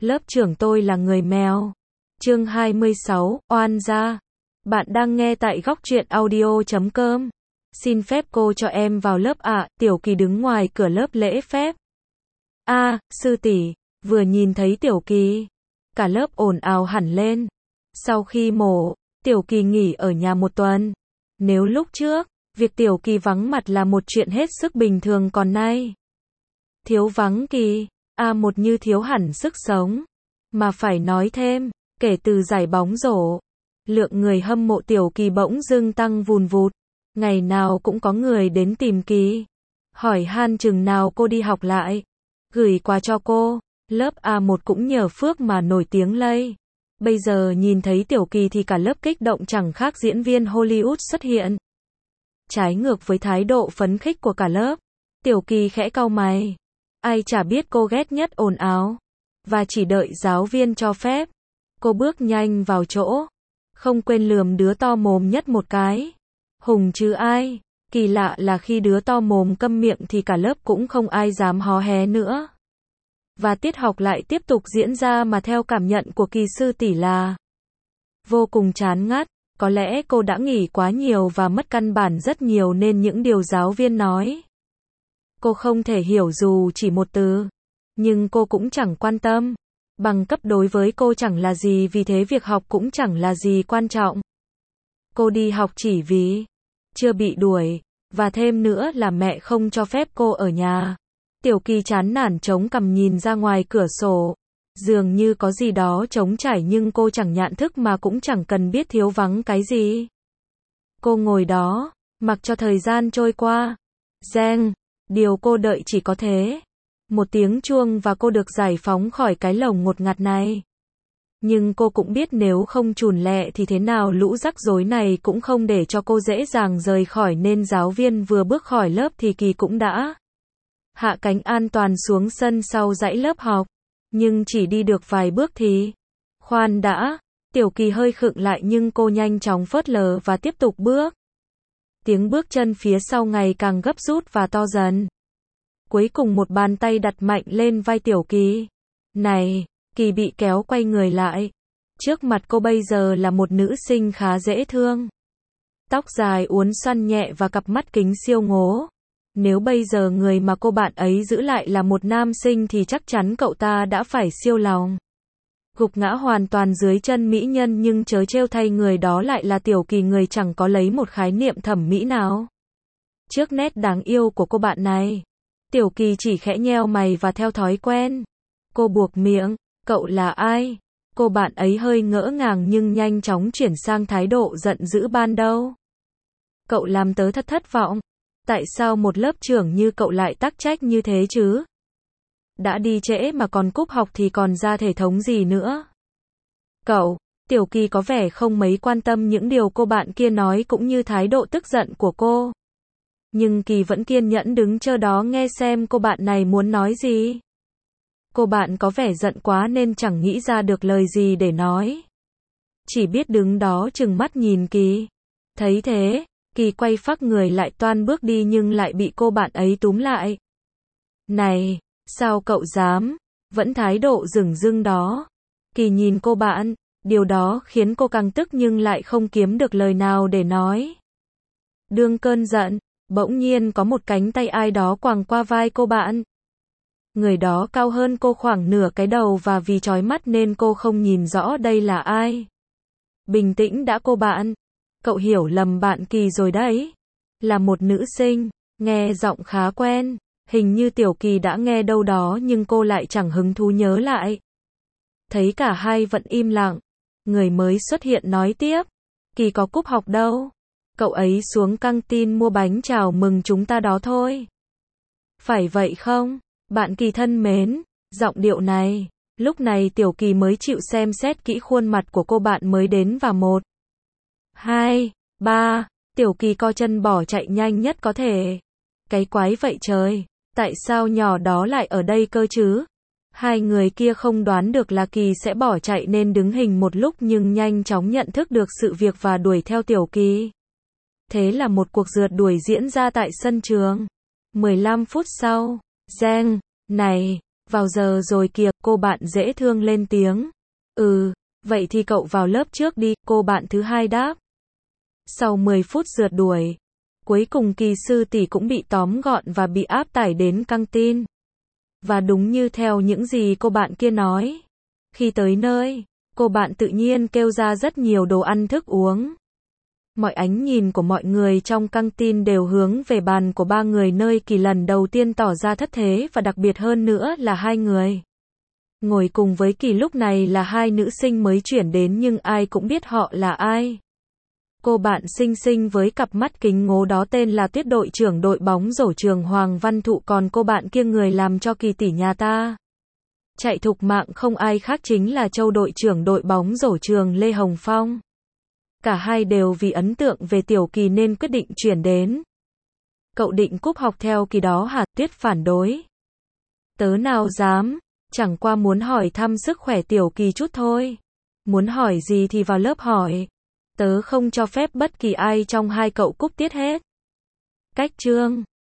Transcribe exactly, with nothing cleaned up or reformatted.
Lớp trưởng tôi là người mèo. Chương hai mươi sáu, oan gia. Bạn đang nghe tại góc truyện audio chấm com. Xin phép cô cho em vào lớp ạ. À, Tiểu Kỳ đứng ngoài cửa lớp lễ phép. A, à, sư tỷ, vừa nhìn thấy Tiểu Kỳ, cả lớp ồn ào hẳn lên. Sau khi mổ, Tiểu Kỳ nghỉ ở nhà một tuần. Nếu lúc trước, việc Tiểu Kỳ vắng mặt là một chuyện hết sức bình thường, còn nay thiếu vắng Kỳ, A một như thiếu hẳn sức sống. Mà phải nói thêm, kể từ giải bóng rổ, lượng người hâm mộ Tiểu Kỳ bỗng dưng tăng vùn vụt. Ngày nào cũng có người đến tìm Kỳ, hỏi han chừng nào cô đi học lại, gửi quà cho cô. Lớp A một cũng nhờ phước mà nổi tiếng lây. Bây giờ nhìn thấy Tiểu Kỳ thì cả lớp kích động chẳng khác diễn viên Hollywood xuất hiện. Trái ngược với thái độ phấn khích của cả lớp, Tiểu Kỳ khẽ cau mày. Ai chả biết cô ghét nhất ồn ào, và chỉ đợi giáo viên cho phép, cô bước nhanh vào chỗ, không quên lườm đứa to mồm nhất một cái. Hùng chứ ai. Kỳ lạ là khi đứa to mồm câm miệng thì cả lớp cũng không ai dám hó hé nữa. Và tiết học lại tiếp tục diễn ra mà theo cảm nhận của Kỳ sư tỷ là vô cùng chán ngắt. Có lẽ cô đã nghỉ quá nhiều và mất căn bản rất nhiều nên những điều giáo viên nói, cô không thể hiểu dù chỉ một từ. Nhưng cô cũng chẳng quan tâm. Bằng cấp đối với cô chẳng là gì, vì thế việc học cũng chẳng là gì quan trọng. Cô đi học chỉ vì chưa bị đuổi, và thêm nữa là mẹ không cho phép cô ở nhà. Tiểu Kỳ chán nản chống cằm nhìn ra ngoài cửa sổ. Dường như có gì đó trống trải nhưng cô chẳng nhận thức mà cũng chẳng cần biết thiếu vắng cái gì. Cô ngồi đó, mặc cho thời gian trôi qua. Reng, điều cô đợi chỉ có thế. Một tiếng chuông và cô được giải phóng khỏi cái lồng ngột ngạt này. Nhưng cô cũng biết nếu không chùn lẹ thì thế nào lũ rắc rối này cũng không để cho cô dễ dàng rời khỏi, nên giáo viên vừa bước khỏi lớp thì Kỳ cũng đã hạ cánh an toàn xuống sân sau dãy lớp học. Nhưng chỉ đi được vài bước thì khoan đã, Tiểu Kỳ hơi khựng lại nhưng cô nhanh chóng phớt lờ và tiếp tục bước. Tiếng bước chân phía sau ngày càng gấp rút và to dần. Cuối cùng một bàn tay đặt mạnh lên vai Tiểu Kỳ. Này, Kỳ bị kéo quay người lại. Trước mặt cô bây giờ là một nữ sinh khá dễ thương. Tóc dài uốn xoăn nhẹ và cặp mắt kính siêu ngố. Nếu bây giờ người mà cô bạn ấy giữ lại là một nam sinh thì chắc chắn cậu ta đã phải siêu lòng gục ngã hoàn toàn dưới chân mỹ nhân, nhưng chớ trêu thay, người đó lại là Tiểu Kỳ, người chẳng có lấy một khái niệm thẩm mỹ nào. Trước nét đáng yêu của cô bạn này, Tiểu Kỳ chỉ khẽ nheo mày và theo thói quen, cô buộc miệng, cậu là ai? Cô bạn ấy hơi ngỡ ngàng nhưng nhanh chóng chuyển sang thái độ giận dữ ban đầu. Cậu làm tớ thật thất vọng. Tại sao một lớp trưởng như cậu lại tắc trách như thế chứ? Đã đi trễ mà còn cúp học thì còn ra thể thống gì nữa? Cậu, Tiểu Kỳ có vẻ không mấy quan tâm những điều cô bạn kia nói cũng như thái độ tức giận của cô. Nhưng Kỳ vẫn kiên nhẫn đứng chờ đó nghe xem cô bạn này muốn nói gì. Cô bạn có vẻ giận quá nên chẳng nghĩ ra được lời gì để nói. Chỉ biết đứng đó trừng mắt nhìn Kỳ. Thấy thế, Kỳ quay phác người lại toan bước đi nhưng lại bị cô bạn ấy túm lại. Này, sao cậu dám? Vẫn thái độ dửng dưng đó. Kỳ nhìn cô bạn, điều đó khiến cô càng tức nhưng lại không kiếm được lời nào để nói. Đương cơn giận, bỗng nhiên có một cánh tay ai đó quàng qua vai cô bạn. Người đó cao hơn cô khoảng nửa cái đầu và vì chói mắt nên cô không nhìn rõ đây là ai. Bình tĩnh đã cô bạn. Cậu hiểu lầm bạn Kỳ rồi đấy. Là một nữ sinh, nghe giọng khá quen. Hình như Tiểu Kỳ đã nghe đâu đó nhưng cô lại chẳng hứng thú nhớ lại. Thấy cả hai vẫn im lặng, người mới xuất hiện nói tiếp. Kỳ có cúp học đâu. Cậu ấy xuống căng tin mua bánh chào mừng chúng ta đó thôi. Phải vậy không? Bạn Kỳ thân mến, giọng điệu này. Lúc này Tiểu Kỳ mới chịu xem xét kỹ khuôn mặt của cô bạn mới đến và một, hai, ba, Tiểu Kỳ co chân bỏ chạy nhanh nhất có thể. Cái quái vậy trời, tại sao nhỏ đó lại ở đây cơ chứ? Hai người kia không đoán được là Kỳ sẽ bỏ chạy nên đứng hình một lúc nhưng nhanh chóng nhận thức được sự việc và đuổi theo Tiểu Kỳ. Thế là một cuộc rượt đuổi diễn ra tại sân trường. mười lăm phút sau, Giang, này, Vào giờ rồi kìa, cô bạn dễ thương lên tiếng. Ừ, vậy thì cậu vào lớp trước đi, cô bạn thứ hai đáp. Sau mười phút rượt đuổi, cuối cùng Kỳ sư tỷ cũng bị tóm gọn và bị áp tải đến căng tin. Và đúng như theo những gì cô bạn kia nói. Khi tới nơi, cô bạn tự nhiên kêu ra rất nhiều đồ ăn thức uống. Mọi ánh nhìn của mọi người trong căng tin đều hướng về bàn của ba người nơi Kỳ lần đầu tiên tỏ ra thất thế và đặc biệt hơn nữa là hai người. Ngồi cùng với Kỳ lúc này là hai nữ sinh mới chuyển đến nhưng ai cũng biết họ là ai. Cô bạn xinh xinh với cặp mắt kính ngố đó tên là Tuyết, đội trưởng đội bóng rổ trường Hoàng Văn Thụ, còn cô bạn kia người làm cho Kỳ tỷ nhà ta chạy thục mạng không ai khác chính là Châu, đội trưởng đội bóng rổ trường Lê Hồng Phong. Cả hai đều vì ấn tượng về Tiểu Kỳ nên quyết định chuyển đến. Cậu định cúp học theo Kỳ đó hả? Tuyết phản đối. Tớ nào dám, chẳng qua muốn hỏi thăm sức khỏe Tiểu Kỳ chút thôi. Muốn hỏi gì thì vào lớp hỏi. Tớ không cho phép bất kỳ ai trong hai cậu cúp tiết hết. Cách chương